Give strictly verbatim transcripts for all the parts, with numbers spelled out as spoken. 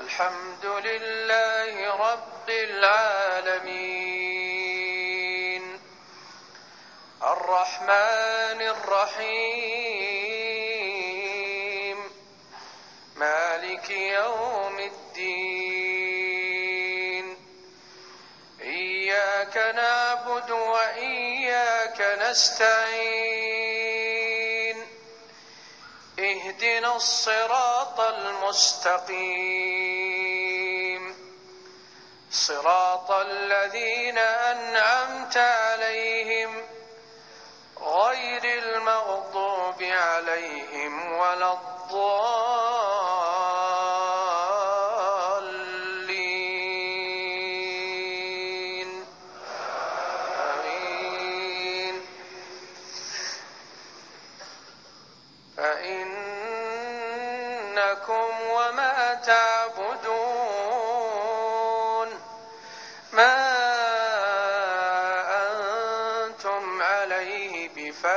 الحمد لله رب العالمين الرحمن الرحيم مالك يوم الدين إياك نعبد وإياك نستعين اهدنا الصراط المستقيم صراط الذين أنعمت عليهم غير المغضوب عليهم ولا الضالين آمين. فإنكم وما تعبدون ما أنتم عليه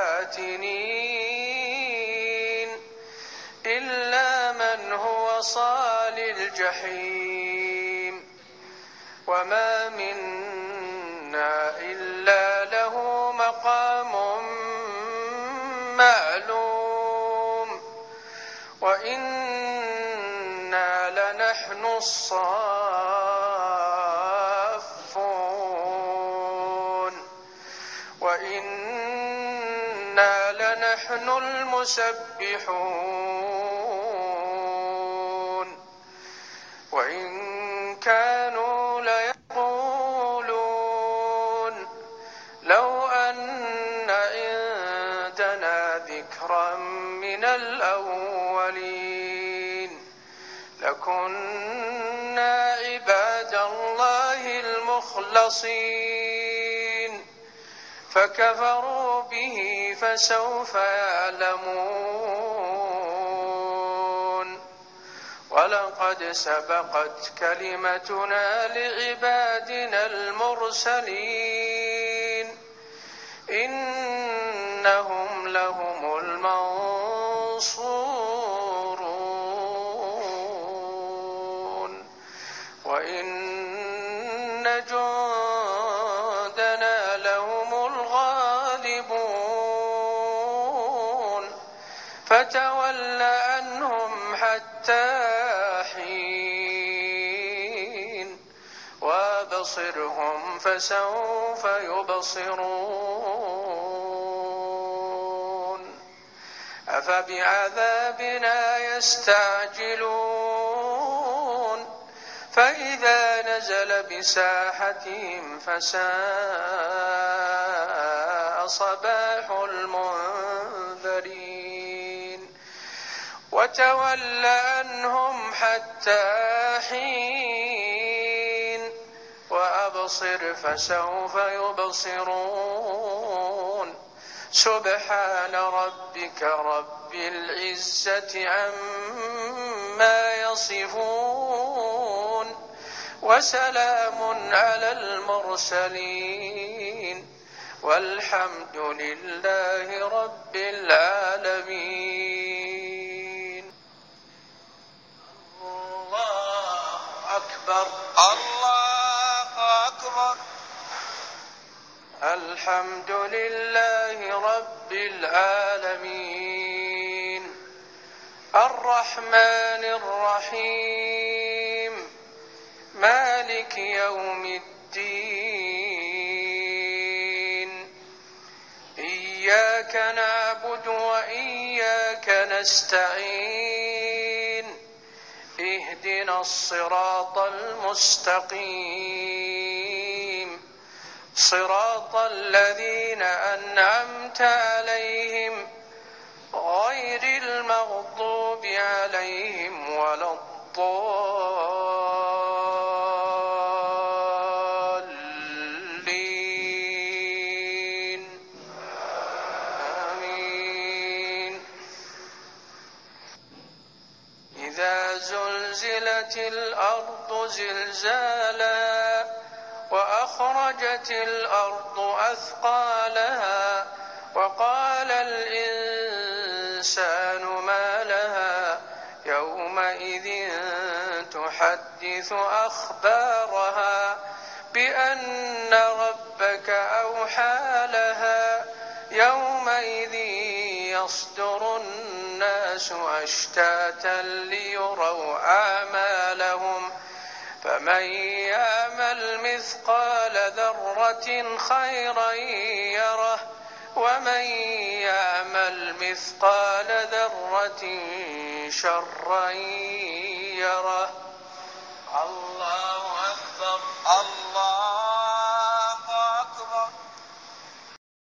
بفاتنين إلا من هو صال الجحيم وما منا إلا له مقام معلوم وإنا لنحن الصافون وإنا لنحن المسبحون وإن كانوا ليقولون لو أن عندنا ذكرا من الأولين لكنا عباد الله المخلصين فكفروا به فسوف يعلمون ولقد سبقت كلمتنا لعبادنا المرسلين إنهم لهم المنصورون وإن جندنا لهم الغالبون فتول عنهم حتى حين وابصرهم فسوف يبصرون أفبعذابنا يستعجلون فإذا نزل بساحتهم فساء صباح المنذرين وتول عنهم حتى حين وأبصر فسوف يبصرون سبحان ربك رب العزة عما يصفون وسلام على المرسلين والحمد لله رب العالمين. الله أكبر الله أكبر. الحمد لله رب العالمين الرحمن الرحيم مالك يوم الدين إياك نعبد وإياك نستعين اهدنا الصراط المستقيم صراط الذين أنعمت عليهم غير المغضوب عليهم ولا الضالين آمين. إذا زلزلت الأرض زلزالها وأخرجت الأرض أثقالها وقال الإنسان ما لها يومئذ تحدث أخبارها بأن ربك أوحى لها يومئذ يصدر الناس أشتاتا ليروا أعمالهم فمن يعمل مثقال ذرة خيرا يره ومن يعمل مثقال ذرة شرا يره. الله أكبر. الله